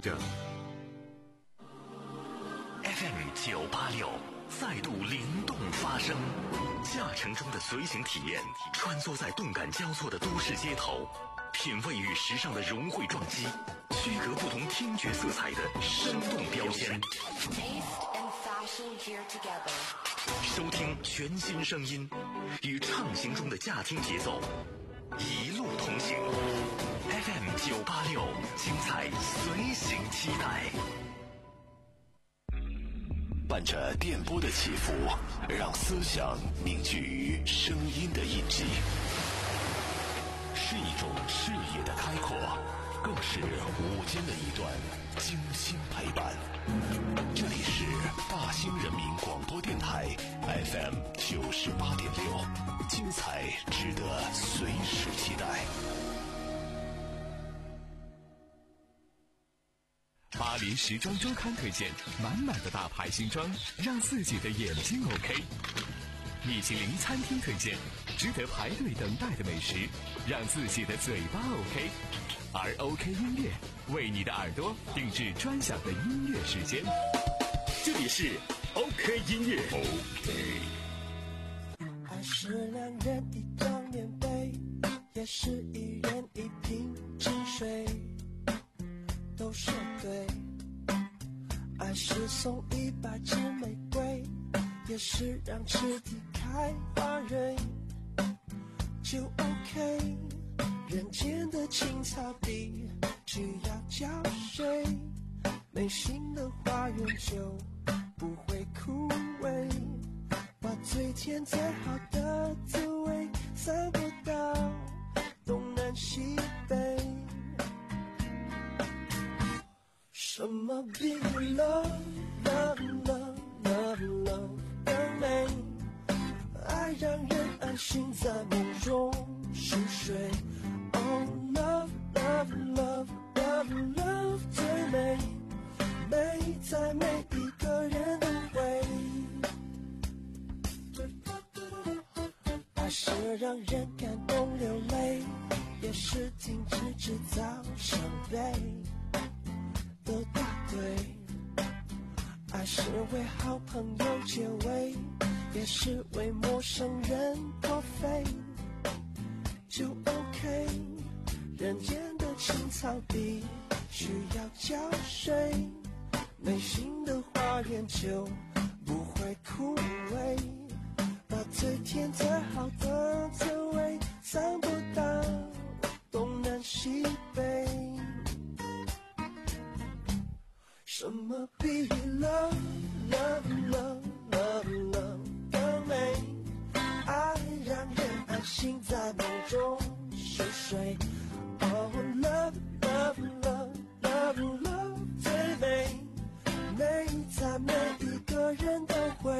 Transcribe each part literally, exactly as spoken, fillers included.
着。 F M 九八六再度灵动发声，驾乘中的随行体验，穿梭在动感交错的都市街头，品味与时尚的融汇撞击，区隔不同听觉色彩的生动标签。收听全新声音，与畅行中的驾听节奏，一路同行。F M 九八六，精彩随行期待。 伴着电波的起伏，让思想凝聚于声音的印记，是一种视野的开阔，更是午间的一段精心陪伴。这里是大兴人民广播电台 F M 九十八点六，精彩值得随时期待。 巴黎时装周刊推荐满满的大牌新装，让自己的眼睛 OK。米其林餐厅推荐值得排队等待的美食，让自己的嘴巴 OK。而 OK 音乐为你的耳朵定制专享的音乐时间，这里是 OK 音乐。 OK， 爱是两人一张棉被，也是一人一瓶汽水，都说对。爱是送一百支玫瑰，也是让池底开花蕊，就 OK。 人间的青草地只要浇水，美心的花园就不会枯萎，把最甜最好的滋味散播到东南西北。什么比 love love love love love 更美？爱让人安心在梦中熟睡。Oh love love love love love 最美，美在每一个人都会。爱是让人感动流泪，也是停止制造伤悲的大对。爱是为好朋友解围，也是为陌生人破费，就 OK。 人间的青草地需要浇水，美心的花园就不会枯萎，把最甜最好的滋味散播到东南西北。什么比 love love love love love 更美？爱让人安心在梦中熟睡。Oh love love love love love 最美，美在每一个人都会。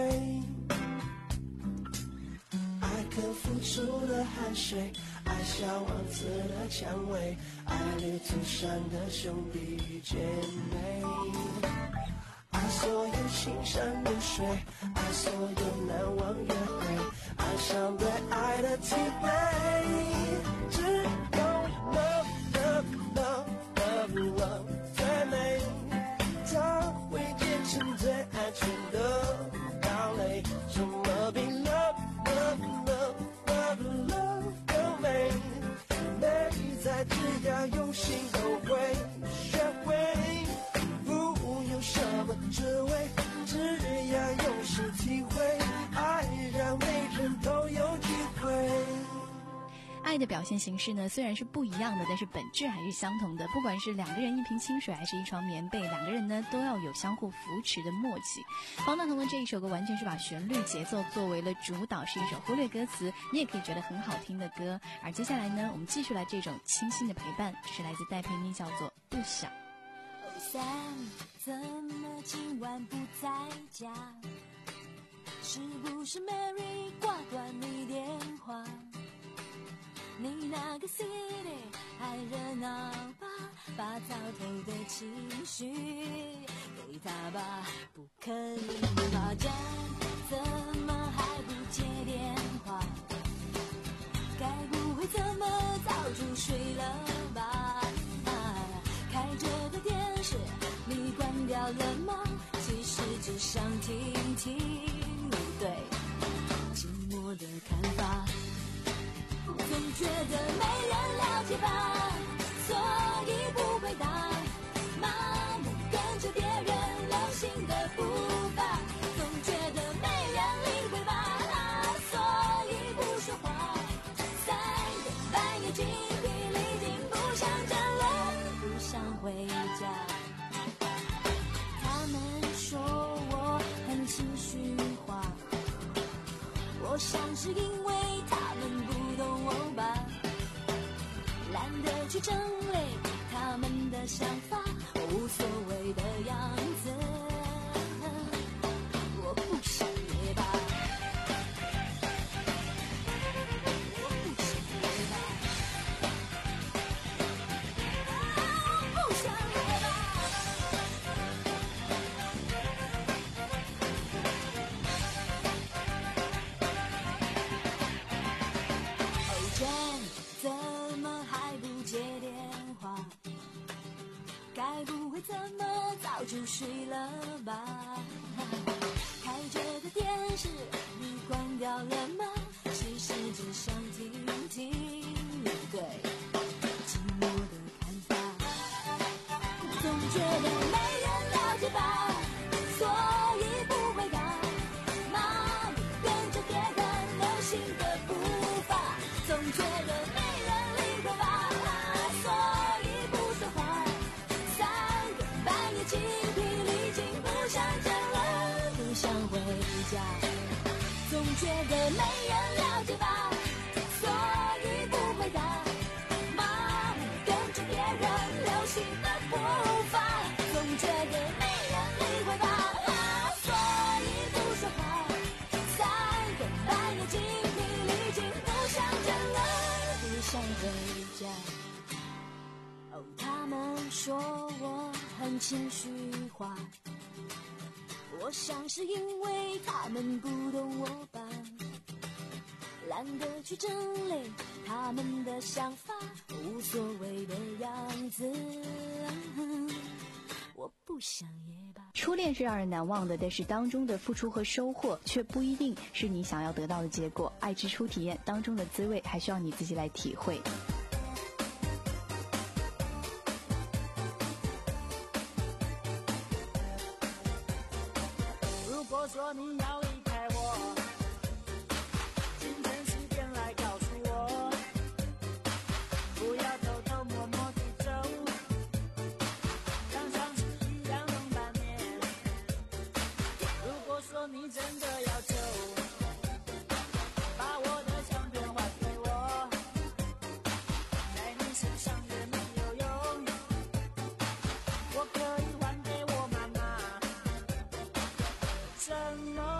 爱可付出的汗水，爱小王子的蔷薇，爱旅途上的兄弟与姐妹，爱所有青山绿水，爱所有难忘约会，爱上对爱的体会。只有 love love love love love 最美，它会变成最安全的堡垒。什么比 love love love love love 更美？美在只要用心都会学会，不用什么滋味，只要用心体会，爱让每人都有机会。 爱的表现形式呢，虽然是不一样的，但是本质还是相同的。不管是两个人一瓶清水，还是一床棉被，两个人呢都要有相互扶持的默契。方大同的这一首歌完全是把旋律节奏作为了主导，是一首忽略歌词你也可以觉得很好听的歌。而接下来呢，我们继续来这种清新的陪伴，这是来自戴佩妮，叫做不想。 Sam 怎么今晚不在家？是不是 Mary 挂断你电话？你那个 city 还热闹吧，把早头的情绪给他吧，不肯把家怎么还不接电话？该不会怎么早就睡了吧？啊，开着的电视掉了吗？其实只想听听你对寂寞的看法。总觉得没人了解吧，所以不回答，盲目跟着别人流行的步伐。总觉得没人理会吧，所以不说话。三更半夜精疲力尽，不想站了，不想回家。他们说我很情绪化，我想是因为他们不懂我吧，懒得去争理他们的想法，无所谓的样子，我不想也罢，我不想也罢，我不想也罢。哦，Jane，怎么还不接电话？该不会怎么早就睡了吧？开着的电视你关掉了吗？其实只想听听你对寂寞的看法。总觉得没人了解吧，所以不回答，盲目跟着别人流行的步伐。总觉得没人理会吧，所以不说话。三更半夜精疲力尽，不想站了，不想回家。总觉得没人了解吧，所以不回答，盲目跟着别人流行的步伐。总觉得没人理会吧，所以不说话。三更半夜精疲力尽，不想站了，不想回家。哦，他们说我很情绪化，我想是因为他们不懂我吧，懒得去整理他们的想法，无所谓的样子，我不想也罢。 初恋是让人难忘的，但是当中的付出和收获却不一定是你想要得到的结果。爱之初体验当中的滋味，还需要你自己来体会。 如果说你要离开我，今天时间来告诉我，不要偷偷摸摸地走，像上次一样弄半年。如果说你真的要走，把我的相片还给我，在你身上也没有用，我可以还给我妈妈。什么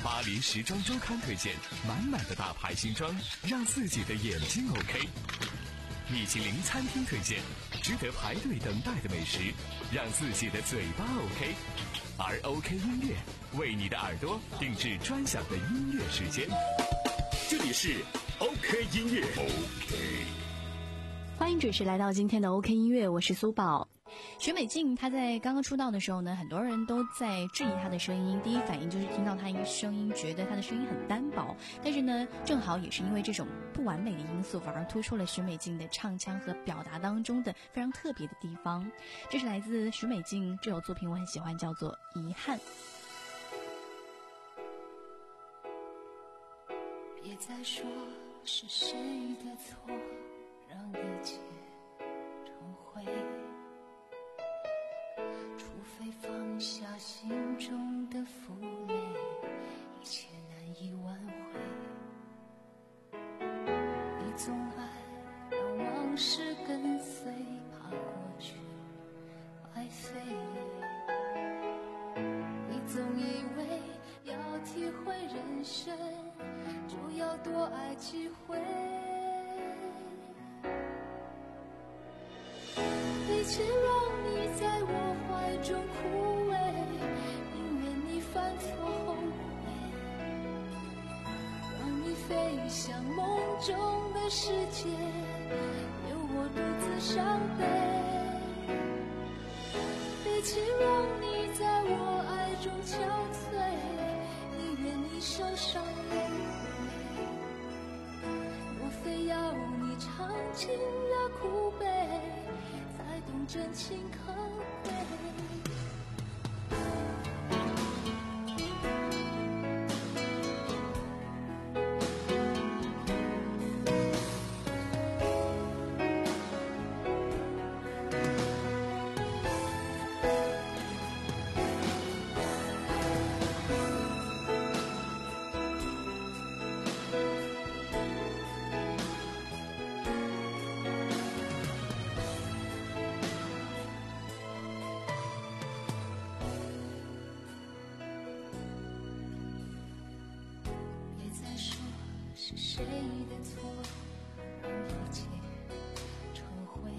巴黎时装周刊推荐满满的大牌新装，让自己的眼睛 OK。米其林餐厅推荐值得排队等待的美食，让自己的嘴巴 OK。而 OK 音乐为你的耳朵定制专享的音乐时间。这里是 OK 音乐 OK。 欢迎准时来到今天的 OK 音乐，我是苏宝。许美静她在刚刚出道的时候呢，很多人都在质疑她的声音，第一反应就是听到她一个声音觉得她的声音很单薄，但是呢正好也是因为这种不完美的因素，反而突出了许美静的唱腔和表达当中的非常特别的地方。这是来自许美静这首作品，我很喜欢，叫做遗憾。 别再说是谁的错，让一切重回，除非放下心中的负累，一切难以挽回。你总爱让往事跟随，怕过去白费。你总以为要体会人生，就要多爱几回。一切让你在我怀中枯萎，宁愿你犯错后悔，让你飞向梦中的世界，留我独自伤悲。一切让你在我爱中憔悴，宁愿你受伤流泪，我非要你尝尽了苦悲，才懂真情可贵。是谁的错，让一切重回？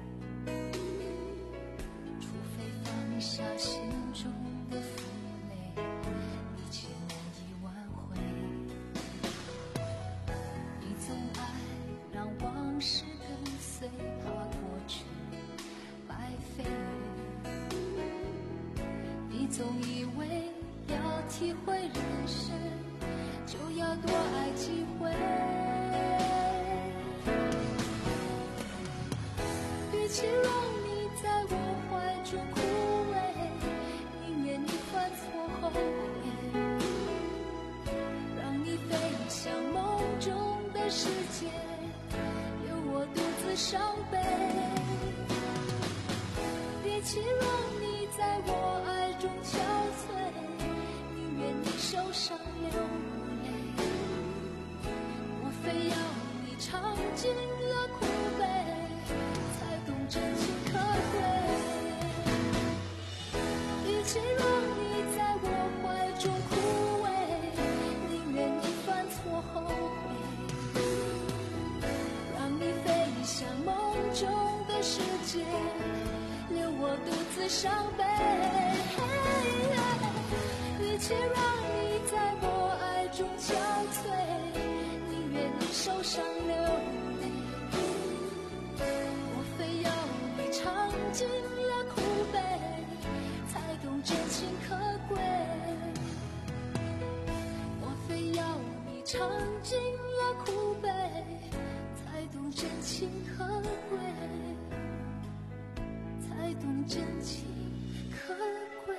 除非放下心中的负累，一切难以挽回。你总爱让往事跟随，怕过去白费。你总以为要体会人生，就要多爱几回。与其让你在我怀中枯萎，宁愿你犯错后悔，让你飞向梦中的世界，留我独自伤悲。与其让你在我爱中憔悴，宁愿你受伤流泪，非要你尝尽了苦悲，才懂真情可贵。与其让你在我怀中枯萎，宁愿你犯错后悔，让你飞向梦中的世界，留我独自伤悲。与其让你在我爱中憔悴，受伤流泪，我非要你尝尽了苦悲，才懂真情可贵。我非要你尝尽了苦悲，才懂真情可贵，才懂真情可贵。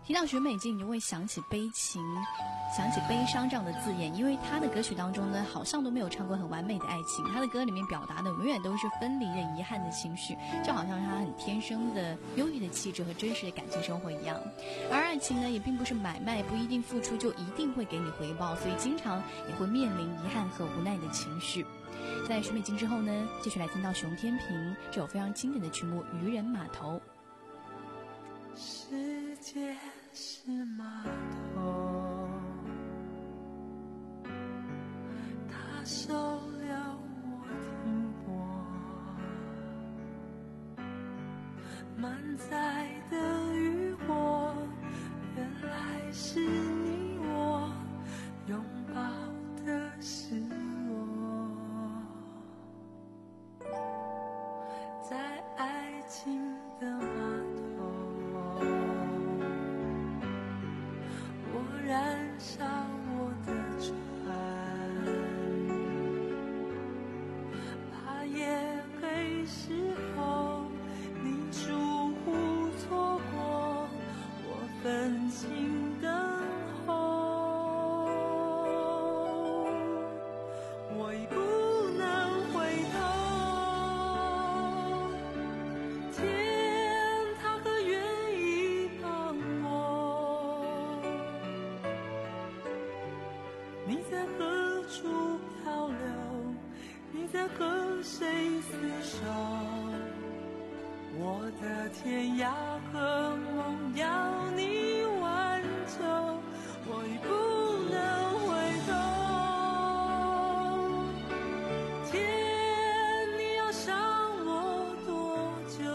提到许美静，你就会想起悲情，想起悲伤这样的字眼，因为她的歌曲当中呢，好像都没有唱过很完美的爱情，她的歌里面表达的永远都是分离的遗憾的情绪，就好像是她很天生的忧郁的气质和真实的感情生活一样。而爱情呢，也并不是买卖，不一定付出就一定会给你回报，所以经常也会面临遗憾和无奈的情绪。在许美静之后呢，继续来听到熊天平这首非常经典的曲目《渔人码头》。 世界是码头，它收了我停泊，满载的渔火，原来是你我拥抱的是我，在爱情的码头，我燃烧我的船，怕夜黑时候你疏忽错过，我分心等候，我已不能回头，天它可愿意帮我，你在何处漂流，你在和谁厮守，我的天涯和梦要你挽救，我已不能回头，天你要伤我多久，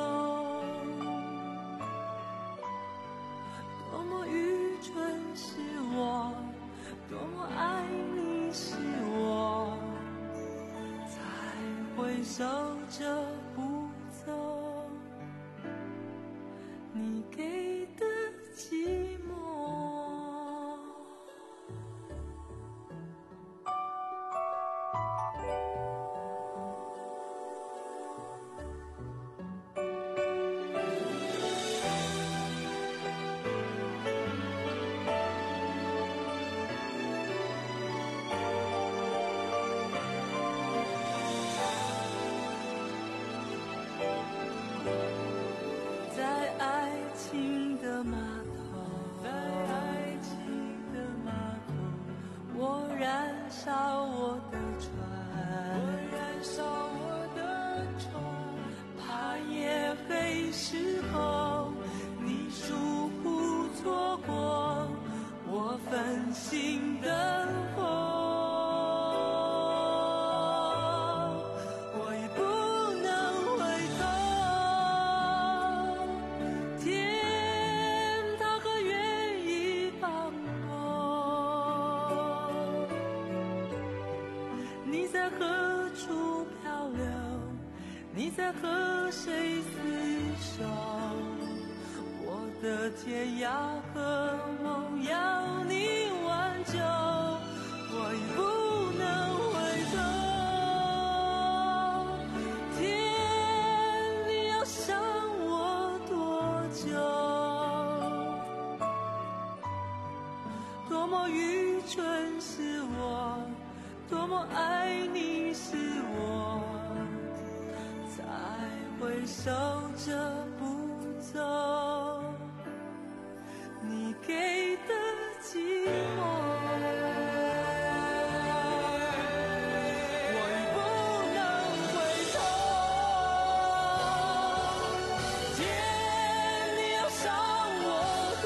多么愚蠢是我，多么爱你是我，才会守着不走你给的寂寞。在爱情的码头，在爱情的码头，我燃烧我的船，我燃烧我的船，怕夜黑时候你疏忽错过，我分心等候。你在何处漂流，你在和谁厮守，我的天涯和梦要你挽救，我已不能回头，天你要伤我多久，多么愚蠢是我，多么爱你是我，才会守着不走你给的寂寞。我已不能回头，天你要伤我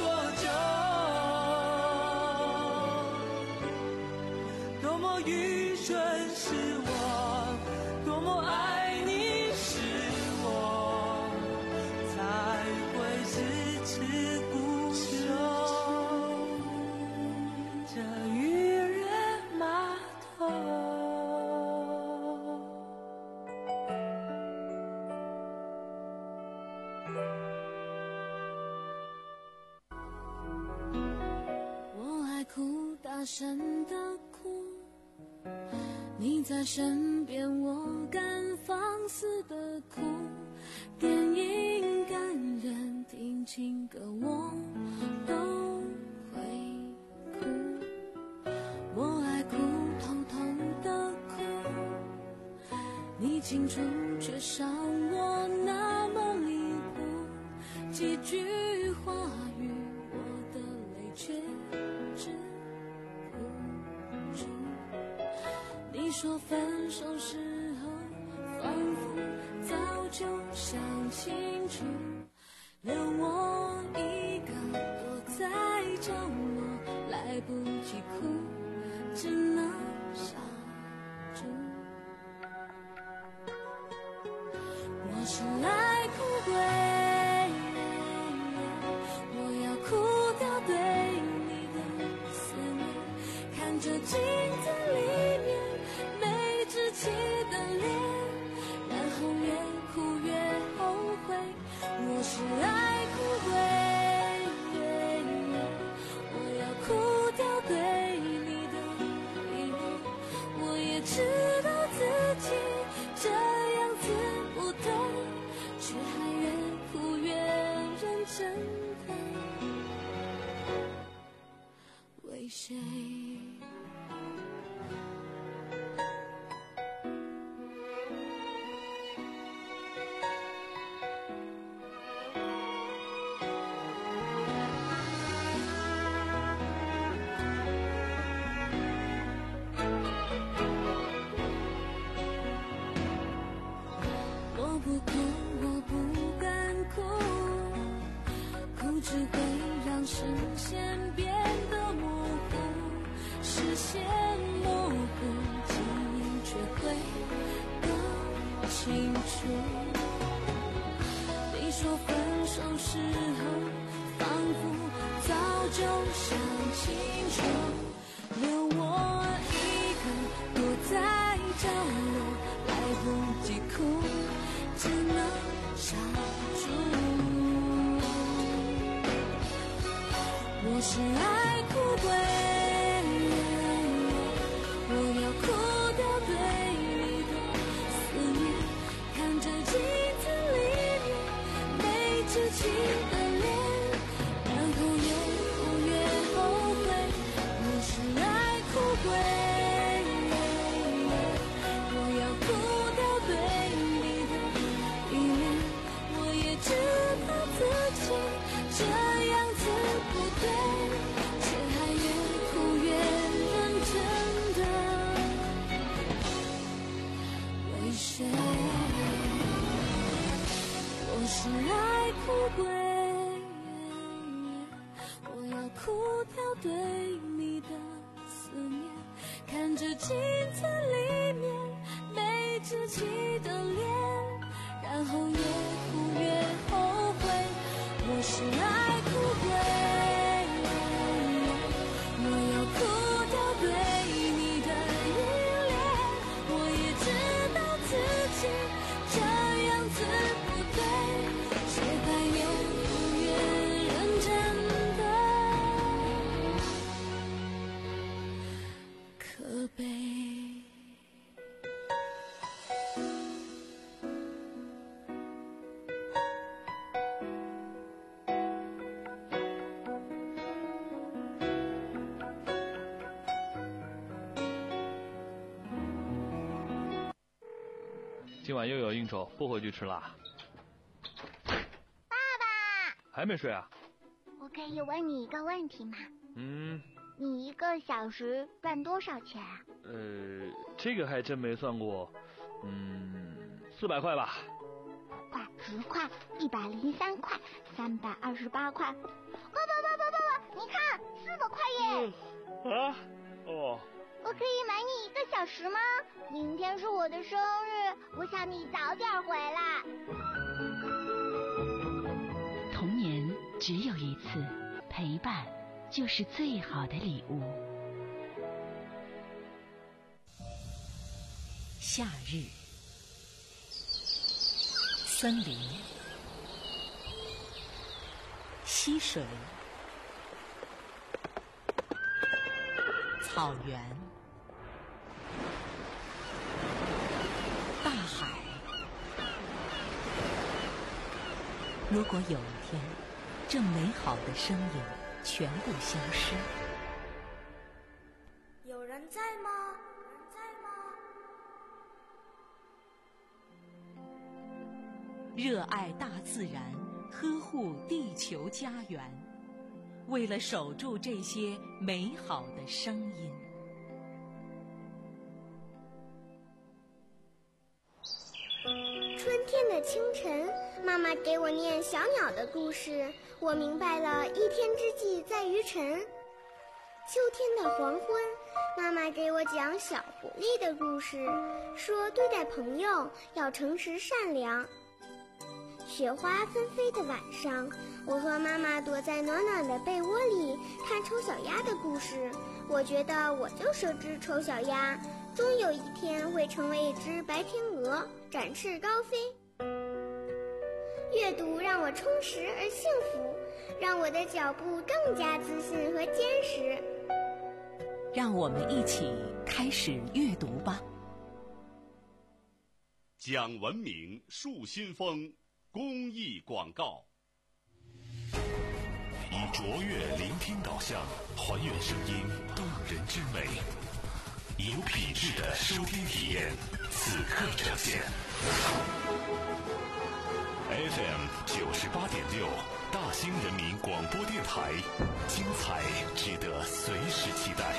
多久，多么愚蠢是我，多么爱你是我，才会迟迟不休这渔人码头。 我爱哭，大声的哭，你在身边，我敢放肆的哭。电影感人，听情歌，我都你清楚，却少我那么离谱。几句话语，我的泪却止不住。你说分手时候，仿佛早就想清楚，留我一个躲在角落，来不及哭，只能傻住。我是来哭鬼，我要哭掉对你的思念，看着镜子里面没志气的脸，然后越哭越后悔。我是爱哭鬼，我要哭掉对你的依恋，我也知道自己这样子不对，却还越哭越认真的为谁？我不哭，我不敢哭，哭只会让视线变得模糊，视线模糊，记忆却会更清楚。你说分手时候，仿佛早就想清楚，留我一个躲在角落，来不及哭，只能傻住。我是爱哭鬼，我要哭掉对你的思念，看着镜子里面没志气的脸，然后越哭越后悔。我是爱哭鬼，我要哭掉对你的依恋，我也知道自己这样子不对，却还越哭越认真的为谁？我是爱哭鬼，我要哭掉对你的思念，看着镜子里面没志气的脸，然后越哭越后悔。我是爱哭鬼，我要哭掉对你的依恋，我也知道自己这样子不对，却还越哭越认真的可悲。 今晚又有应酬，不回去吃啦。 爸爸， 还没睡啊？ 我可以问你一个问题吗？ 嗯。 你一个小时赚多少钱啊？ 呃，这个还真没算过。嗯，四百块吧。 块、十块、一百零三块、三百二十八块。爸爸爸爸爸爸，你看，四百块耶！ 嗯、啊？哦。 我可以买你一个小时吗？明天是我的生日，我想你早点回来。 童年只有一次，陪伴就是最好的礼物。夏日，森林，溪水，草原，大海。如果有一天，这美好的声音全部消失， 有人在吗？有人在吗？ 热爱大自然，呵护地球家园，为了守住这些美好的声音。 春天的清晨，妈妈给我念小鸟的故事，我明白了一天之计在于晨。秋天的黄昏，妈妈给我讲小狐狸的故事，说对待朋友要诚实善良。雪花纷飞的晚上，我和妈妈躲在暖暖的被窝里看丑小鸭的故事，我觉得我就是只丑小鸭，终有一天会成为一只白天鹅，展翅高飞。阅读让我充实而幸福，让我的脚步更加自信和坚实。 让我们一起开始阅读吧。 讲文明树新风公益广告，以卓越聆听导向，还原声音动人之美，以有品质的收听体验，此刻呈现。F M 九十八点六，大兴人民广播电台，精彩值得随时期待。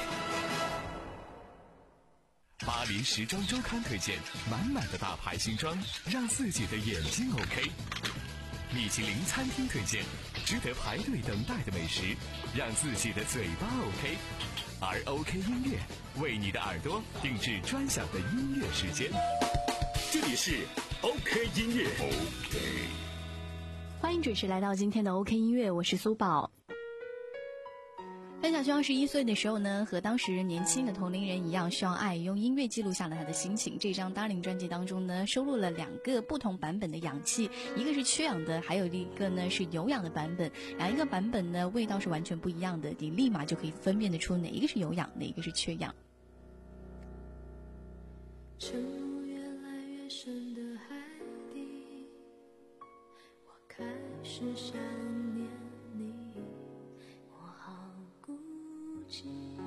巴黎时装周刊推荐满满的大牌新装，让自己的眼睛 OK。米其林餐厅推荐值得排队等待的美食，让自己的嘴巴 OK。而 OK 音乐为你的耳朵定制专享的音乐时间。这里是 OK 音乐。OK， 欢迎准时来到今天的 OK 音乐，我是苏宝。范晓萱十一岁的时候呢，和当时年轻的同龄人一样，需要爱，用音乐记录下了他的心情。这张 Darling 专辑当中呢，收录了两个不同版本的氧气，一个是缺氧的，还有一个呢是有氧的版本。两一个版本呢，味道是完全不一样的，你立马就可以分辨得出哪一个是有氧，哪一个是缺氧。 沉入越来越深的海底，我开始想念你，我好孤寂。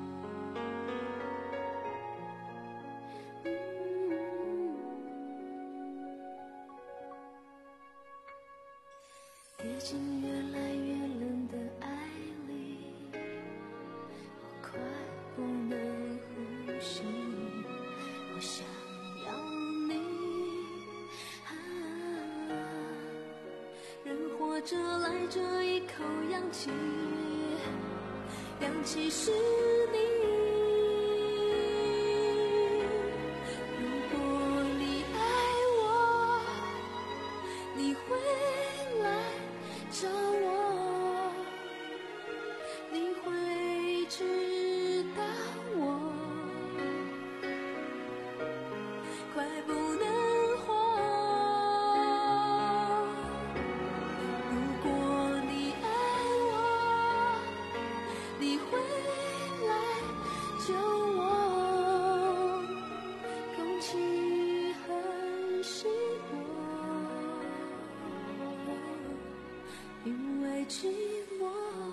跌进越来越冷的爱里，我快不能呼吸，我想要你，啊，人活着来这一口氧气，氧气是你。如果你爱我，你会来找我，你会知道我快不能活。如果你爱我，你会来救我，空气很稀薄，因为寂寞。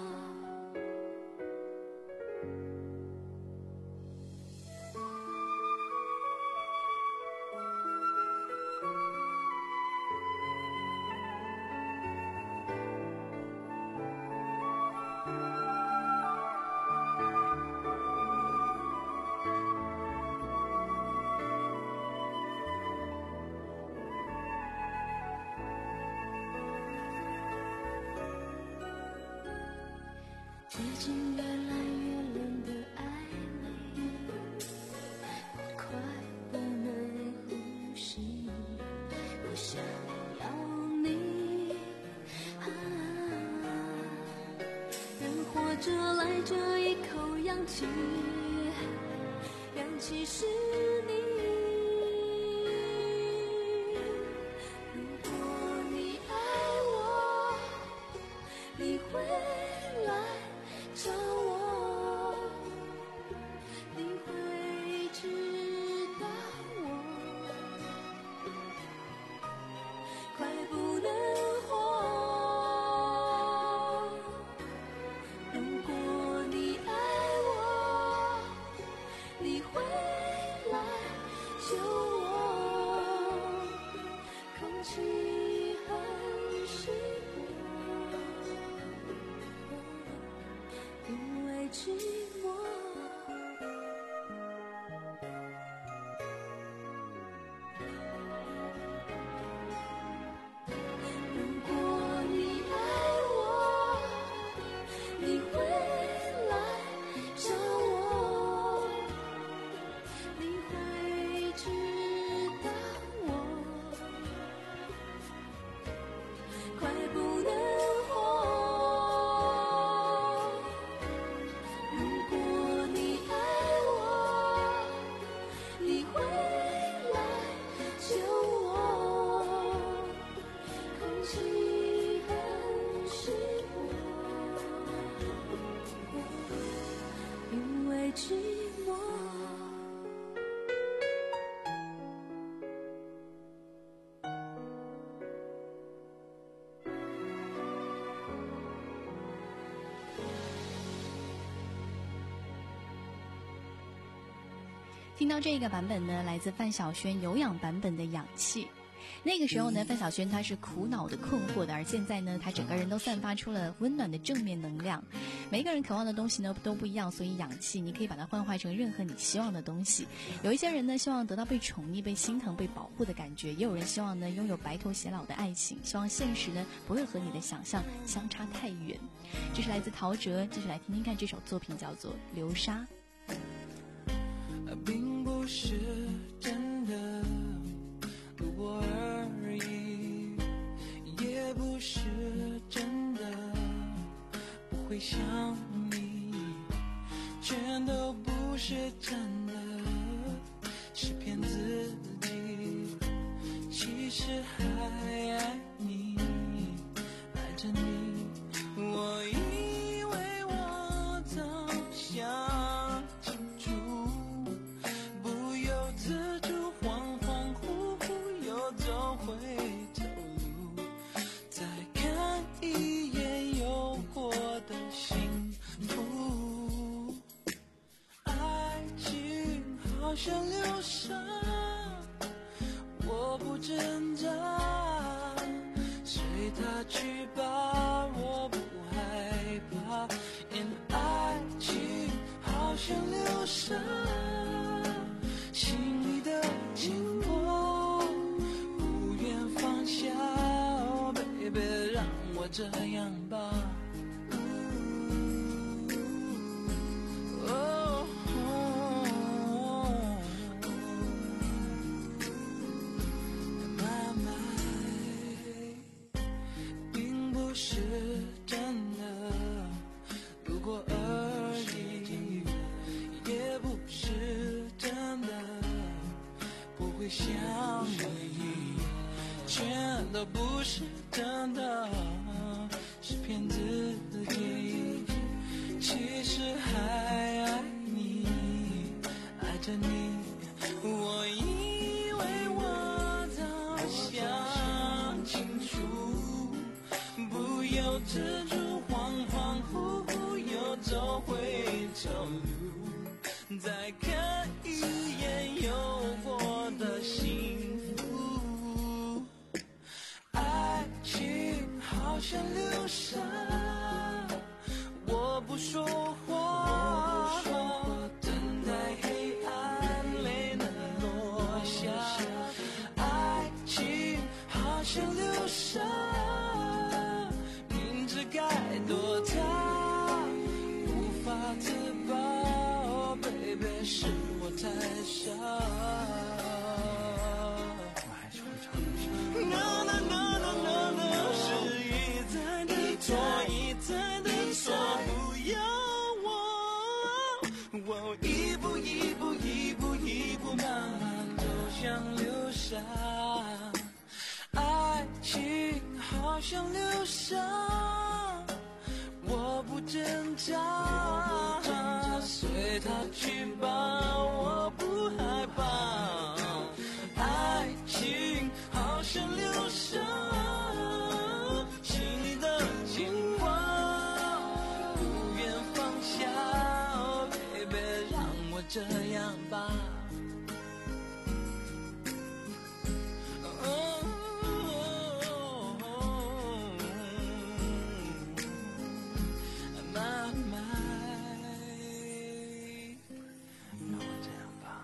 接近越来越冷的爱里，我快不能呼吸，我想要你，啊，人活着来这一口氧气，氧气是你。如果你爱我，你会来找我，你会知道我快不能活。如果你爱我，你会来听到这个版本呢，来自范晓萱有氧版本的《氧气》。那个时候呢，范晓萱她是苦恼的、困惑的，而现在呢，她整个人都散发出了温暖的正面能量。每个人渴望的东西呢都不一样，所以氧气你可以把它幻化成任何你希望的东西。有一些人呢希望得到被宠溺、被心疼、被保护的感觉，也有人希望呢拥有白头偕老的爱情，希望现实呢不会和你的想象相差太远。这是来自陶喆，继续来听听看这首作品，叫做《流沙》。 并不是真的路过而已，也不是真的不会想你，全都不是真的，是骗自己，其实还爱你，爱着你，我以为我早想清楚，不由自主恍恍惚惚又走回头路，再看一眼有过的幸福，爱情好像流沙，我不挣扎，随它去吧，我不害怕，因爱情好像流沙，心里的经过不愿放下，哦 baby 让我这样吧，哦妈妈并不是真的路过而已，也不是真的不会想你，全都不是真的，是骗自己，其实还爱你，爱着你，我以为我早想清楚，不由自主恍恍惚惚又走回头路，再看一眼有过的幸福，爱情好像流沙，我不说话，等待黑暗泪能落下，爱情好像流沙，明知该躲它无法自拔，哦 baby 是我太傻，我还是会唱流沙。No no no no no no， 是一再的错，一再的错，不要我，我一步一步一步一步慢慢走向流沙，爱情好像流沙，我不挣扎，随它去吧，我不害怕，爱情好像流沙，心里的牵挂不愿放下，哦 baby 让我这样吧，妈妈让我这样吧。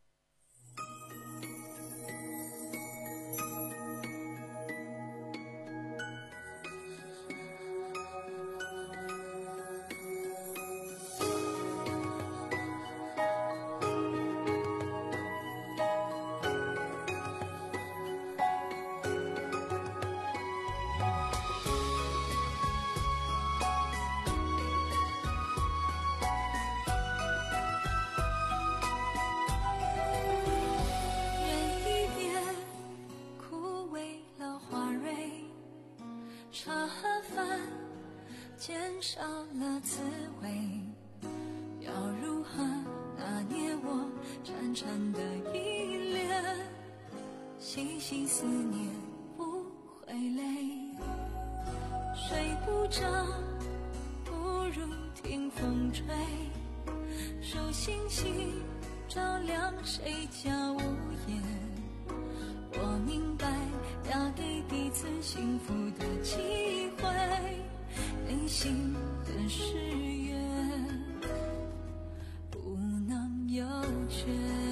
减少了滋味，要如何拿捏我潺潺的依恋？细细思念不会累，睡不着不如听风吹，数星星照亮谁家屋檐。我明白要给彼此幸福的机会，内心的誓言不能有缺。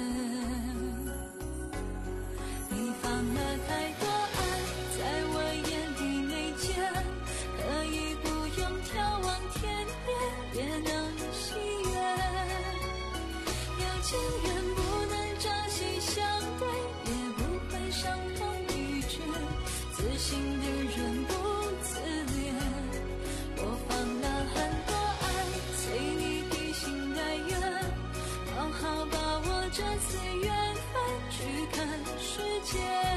你放了太多爱在我眼里没见，可以不用眺望天边也能喜悦。有情人不能朝夕相对，也不会伤痛欲绝，自信的人不自恋。我放了很多爱随你披星戴月，好好把握这次缘分去看世界。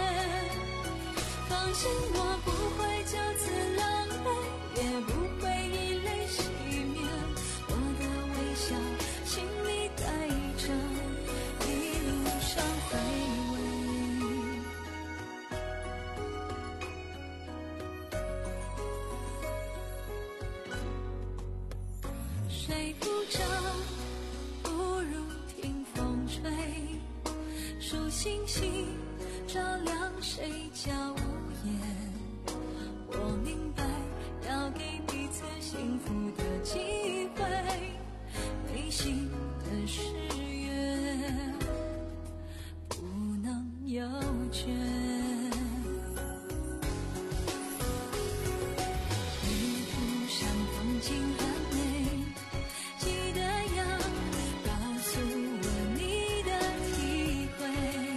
放心，我不会就此狼狈，也不会以泪熄灭。我的微笑请你带着，一路上回味。睡不着不如听风吹，数星星照亮谁家屋檐。我明白要给彼此幸福的机会，内心的誓约不能有缺。旅途上风景很美，记得要告诉我你的体会。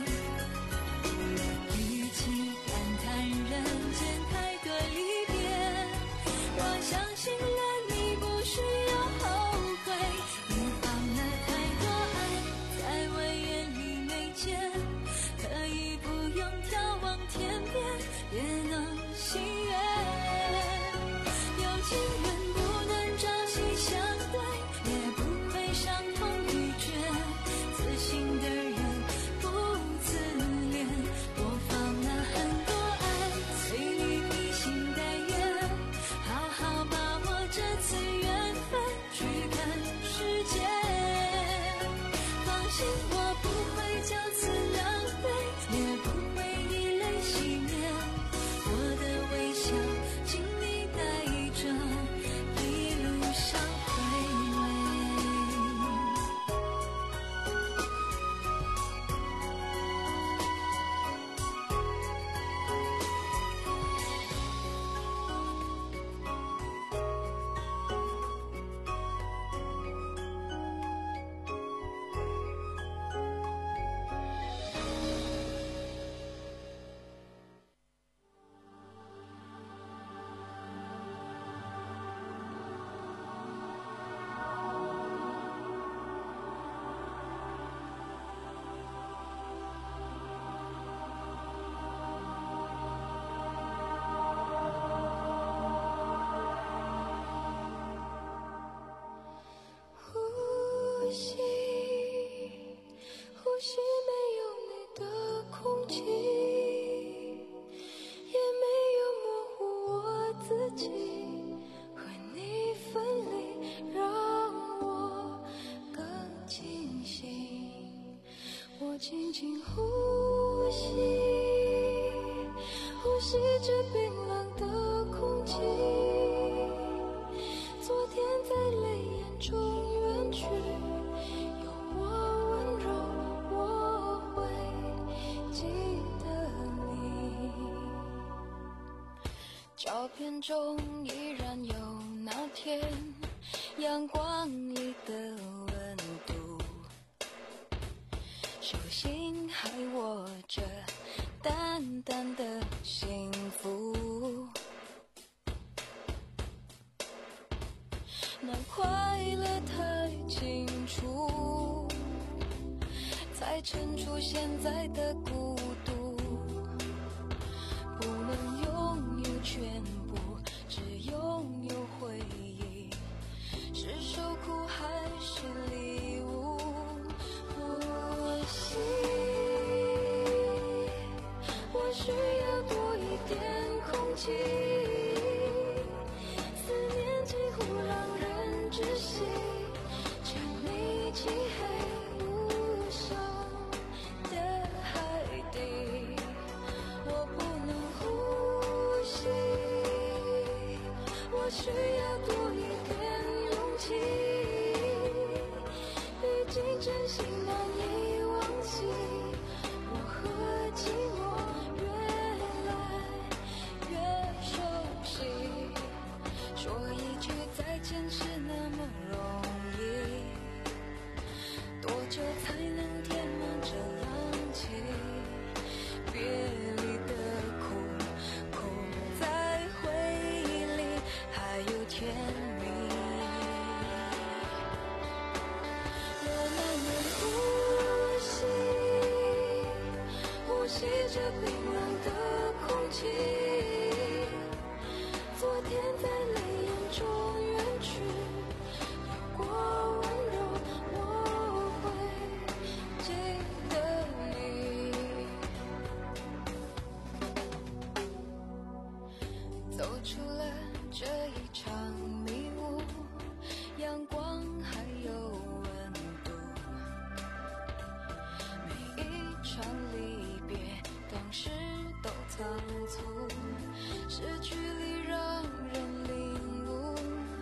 与其感叹人间太多离别，我相信了你不需要后悔。你放了太多爱在我眼里没见，可以不用眺望天边也能喜悦。有情人不能朝夕相对，也不会伤痛欲绝，自信的人不自恋。我放了很多爱随你披星戴月，好好把握这次缘分去看世界。放心，我不会就此狼狈，也不会以泪熄灭。我的微笑请你带着，一路上回味。呼吸，呼吸没有你的空气，也没有模糊我自己，和你分离让我更清醒。我轻轻呼吸，呼吸着冰冷的空气，昨天在泪眼中远去，有我温柔，我会记得你。照片中依然有那天阳光里的温度，手心还握着淡淡的幸福。那快乐太清楚，才衬出现在的孤独。不能拥有全部，只拥有回忆，是受苦还是礼物？呼吸，我需要多一点空气，思念几乎让人窒息，沉溺漆黑无息。 着冰冷的空气，昨天在泪眼中远去，有过温柔我会记得你。走出了这一场迷雾，阳光还有温度，每一场离别当时都仓促，失去里让人领悟。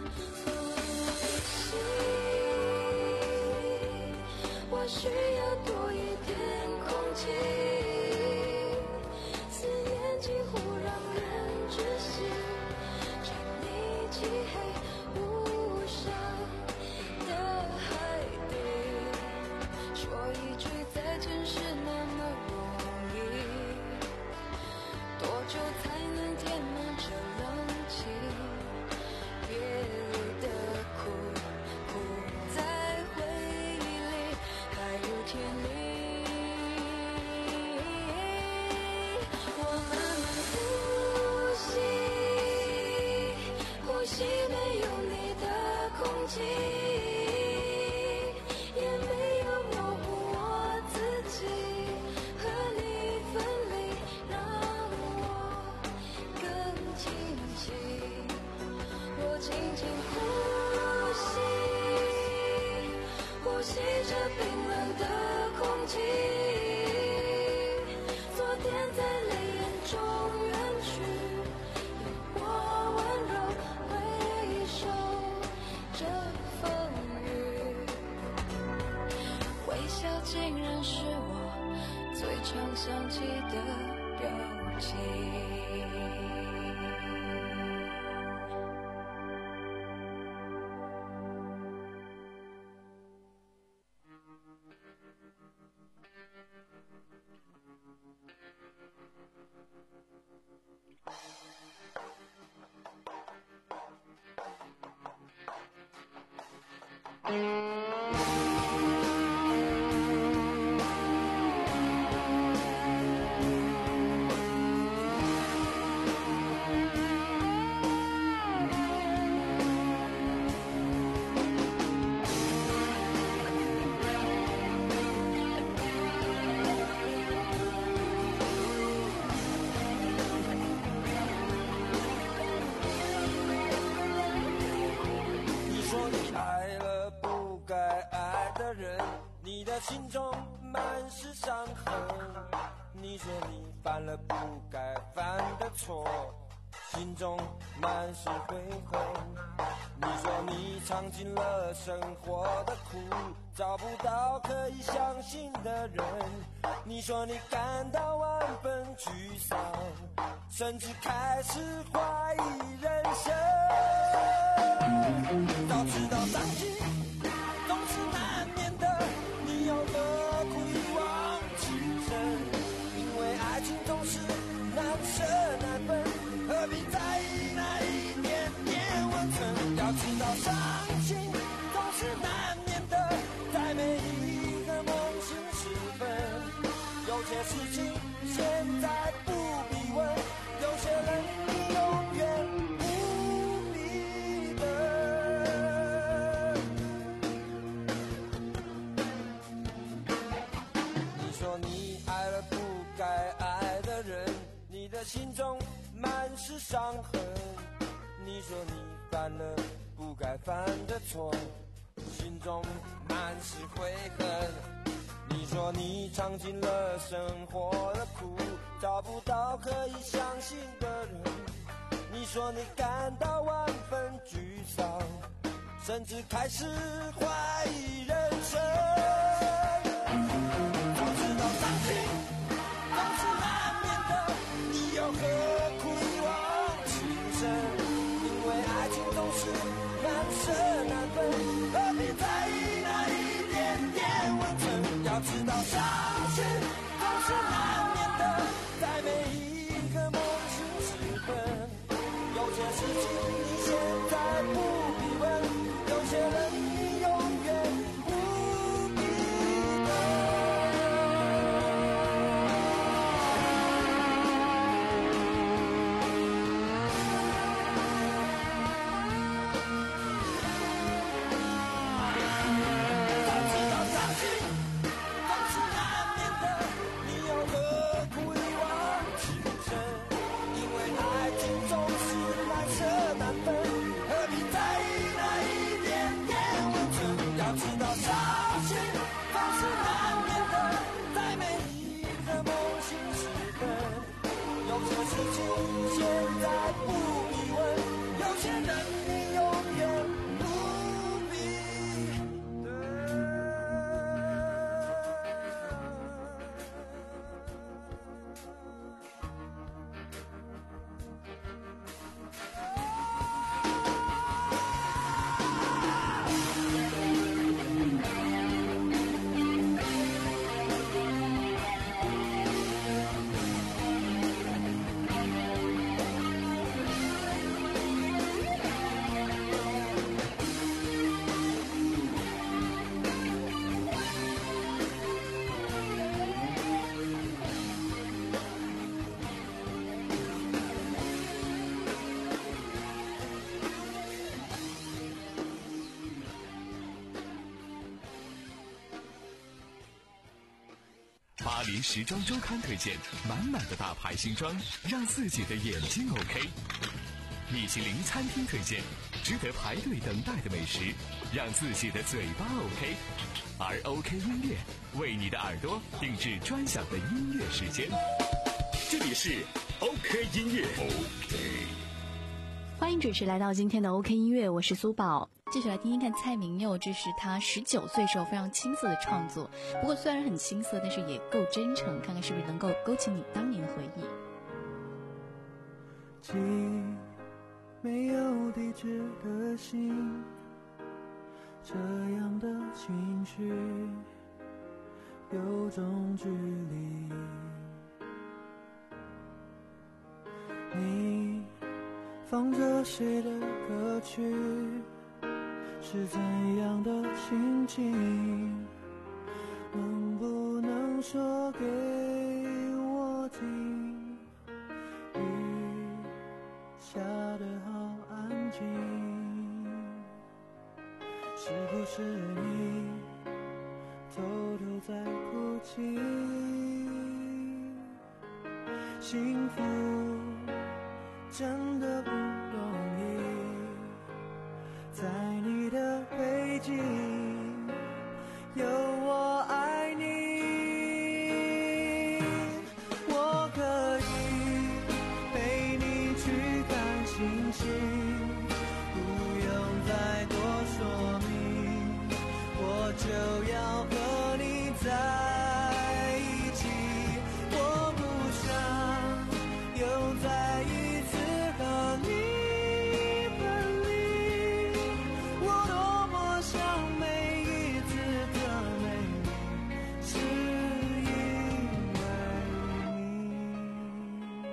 或许我需要多一点空气，思念几乎让人窒息，沉溺漆黑无声的海底，说一句再见是那么容易，多久才能填满这冷气？别离的苦，苦在回忆里还有甜蜜。我慢慢呼吸，呼吸没有你的空气，也没有模糊我自己，和你分离让我更清晰。我轻轻呼吸，呼吸着冰冷的空气，昨天在泪眼中远去，有过温柔回首这风雨，微笑竟然是我最常想起的表情。 心中满是伤痕，你说你犯了不该犯的错，心中满是悔恨。你说你尝尽了生活的苦，找不到可以相信的人。你说你感到万分沮丧，甚至开始怀疑人生。早知道伤心总是难免的，你又何苦一往情深？因为爱情总是难舍难分，何必在意那一点点温存？要知道伤心总是难免的，在每一个梦醒时分。有些事情现在不必问，有些人你永远不必等。你说你爱了不该爱的人，你的心中满是伤痕。你说你犯了不该犯的错，心中满是悔恨。你说你尝尽了生活的苦，找不到可以相信的人。你说你感到万分沮丧，甚至开始怀疑人生。早知道伤心总是难免的，你又何苦一往情深？因为爱情总是难舍难分，何必在意那一点点温存？要知道伤心总是难免的，在每一个梦醒时分。有些事情你现在不必问，有些人你永远不必等。 情现在不疑问，有些人你永远不必等。 巴黎时装周刊推荐满满的大牌新装，让自己的眼睛 OK。米其林餐厅推荐值得排队等待的美食，让自己的嘴巴 OK。而 OK 音乐为你的耳朵定制专享的音乐时间。这里是 OK 音乐 OK。 欢迎准时来到今天的 OK 音乐，我是苏宝。继续来听听看蔡明佑，这是他十九岁时候非常青涩的创作，不过虽然很青涩，但是也够真诚，看看是不是能够勾起你当年的回忆。 寄没有地址的信，这样的情绪有种距离。你放着谁的歌曲，是怎样的心情？能不能说给我听？雨下得好安静，是不是你偷偷在哭泣？幸福真的不容易，在你的背景有我爱你。我可以陪你去看星星，不用再多说明，我就要和你在一起。我不想又再一次和你分离，我多么想每一次的美丽是因为你。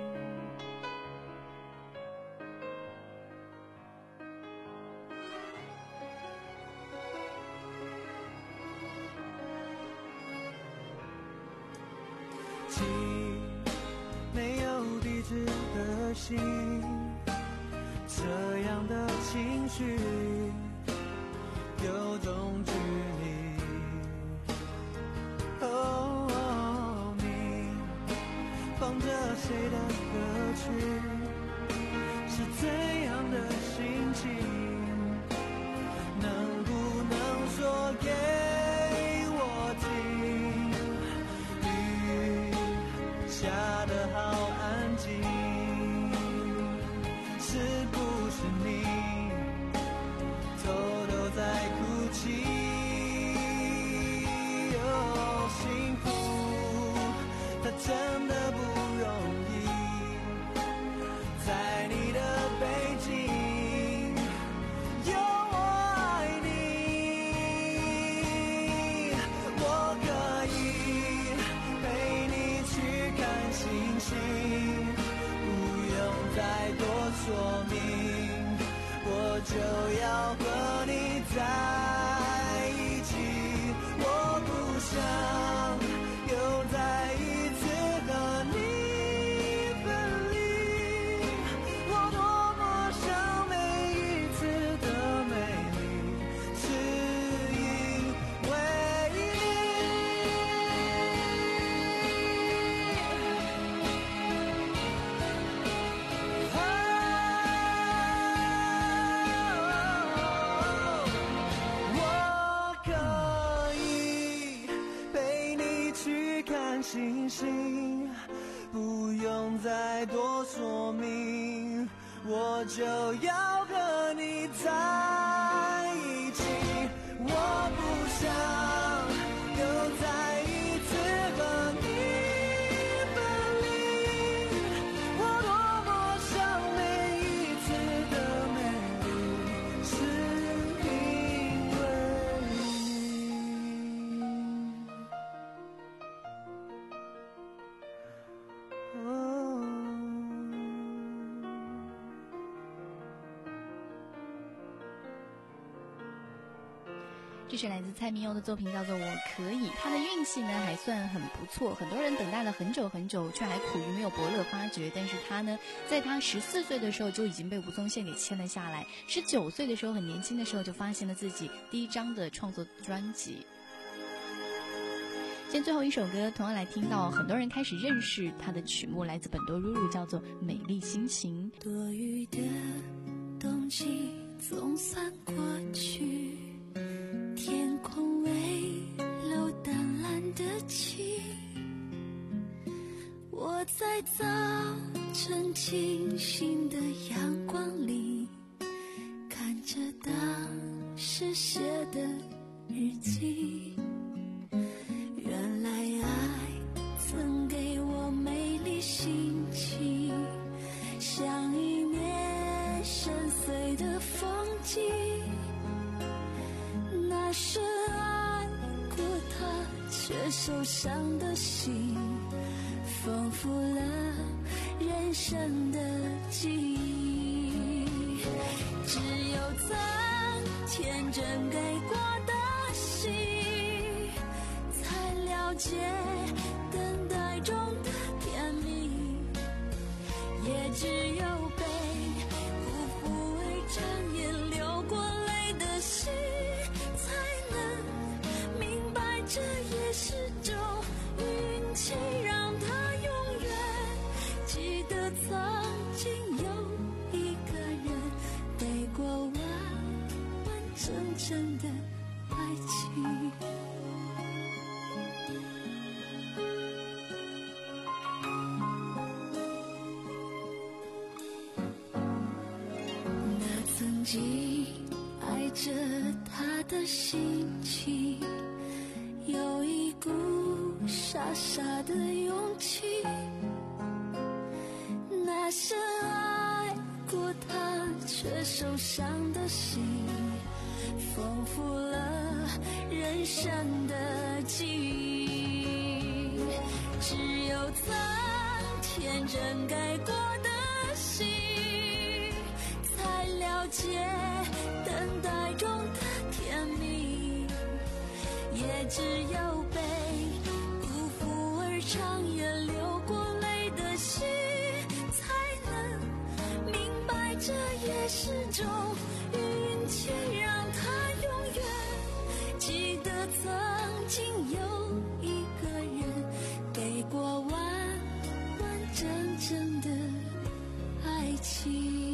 寄没有地址的信，这样的情绪有种距离。哦，哦你放着谁的歌曲，是怎样的心情？能不能说给我听？雨下得好安静，是不是你偷偷在哭泣？哦，幸福它真的不容易，在你的背景有我爱你。我可以陪你去看星星，不用再多说明，我就要和你在一起。我不想又再一次和你分离，我多么想每一次的美丽是因为你。我可以陪再多说明，我就要和你在一起。我不想又再一次和你分离，我多么想每一次的美丽是因为你。哦， 这是来自蔡明佑的作品，叫做《我可以》。他的运气呢还算很不错，很多人等待了很久很久，却还苦于没有伯乐发掘。但是他呢，在他十四岁的时候就已经被吴宗宪给签了下来，十九岁的时候很年轻的时候就发现了自己第一张的创作专辑。今天最后一首歌，同样来听到很多人开始认识他的曲目，来自本多如如，叫做《美丽心情》。 多余的冬季总算过去，天空微露淡蓝的晴，我在早晨清新的阳光里，看着当时写的日记。原来爱曾给我美丽心情，像一面深邃的风景。那深爱过他却受伤的心，丰富了人生的记忆。只有曾天真给过的心，才了解等待中的甜蜜。也只有被辜负为长夜流过泪的心，才能明白这也是种运气，让他永远记得曾经有一个人给过完完整整的爱情。那曾经爱着他的心情，有一股傻傻的勇气。那深爱过他却受伤的心，丰富了人生的记忆。只有曾天真给过的心，才了解等待中的甜蜜。也只有被辜负而长夜流过泪的心，才能明白这也是种运气，让他永远记得曾经有一个人给过完完整整的爱情。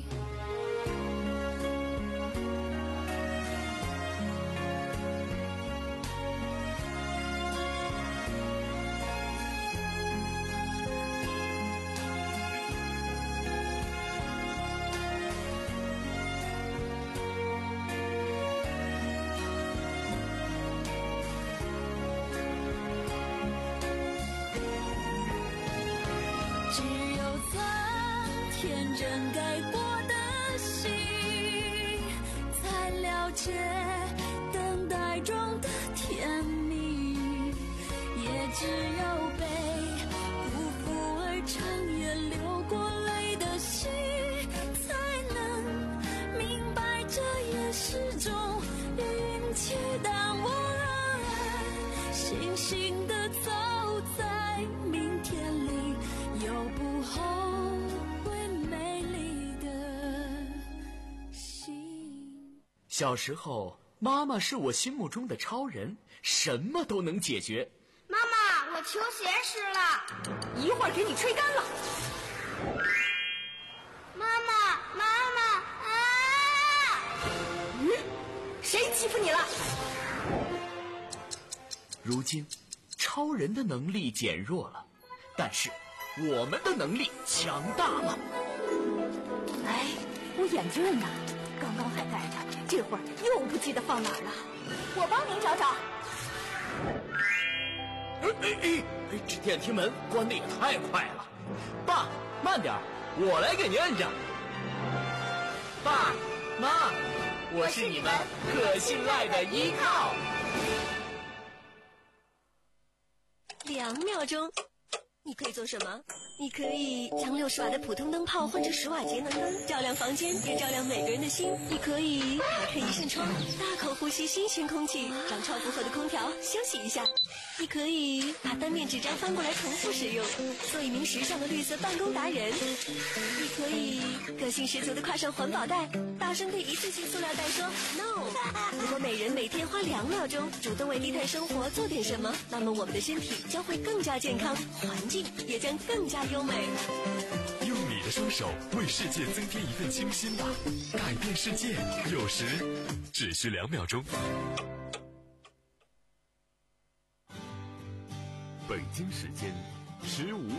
只有曾天真给过的心，才了解等待中的甜蜜。也只有被辜负而长夜流过泪的心，才能明白这也是种运气。当我悻悻地走在明天里，又不后悔美丽的心。 小时候，妈妈是我心目中的超人，什么都能解决。 妈妈，我球鞋湿了， 一会儿给你吹干了。 妈妈，妈妈啊！ 嗯，谁欺负你了？ 如今，超人的能力减弱了，但是我们的能力强大了。 哎，我眼镜呢？刚刚还戴着，这会儿又不记得放哪儿了。我帮您找找。 哎哎哎！这电梯门关的也太快了。爸，慢点，我来给您摁着。爸妈，我是你们可信赖的依靠。 两秒钟，你可以做什么？你可以将六十瓦的普通灯泡换成十瓦节能灯，照亮房间，也照亮每个人的心。你可以打开一扇窗，大口呼吸新鲜空气，让超负荷的空调休息一下。你可以把单面纸张翻过来重复使用，做一名时尚的绿色办公达人。你可以个性十足的挎上环保袋，大声对一次性塑料袋说 no。 如果每人每天花两秒钟主动为低碳生活做点什么，那么我们的身体将会更加健康，环境也将更加优美。 用你的双手为世界增添一份清新吧，改变世界有时只需两秒钟。北京时间十五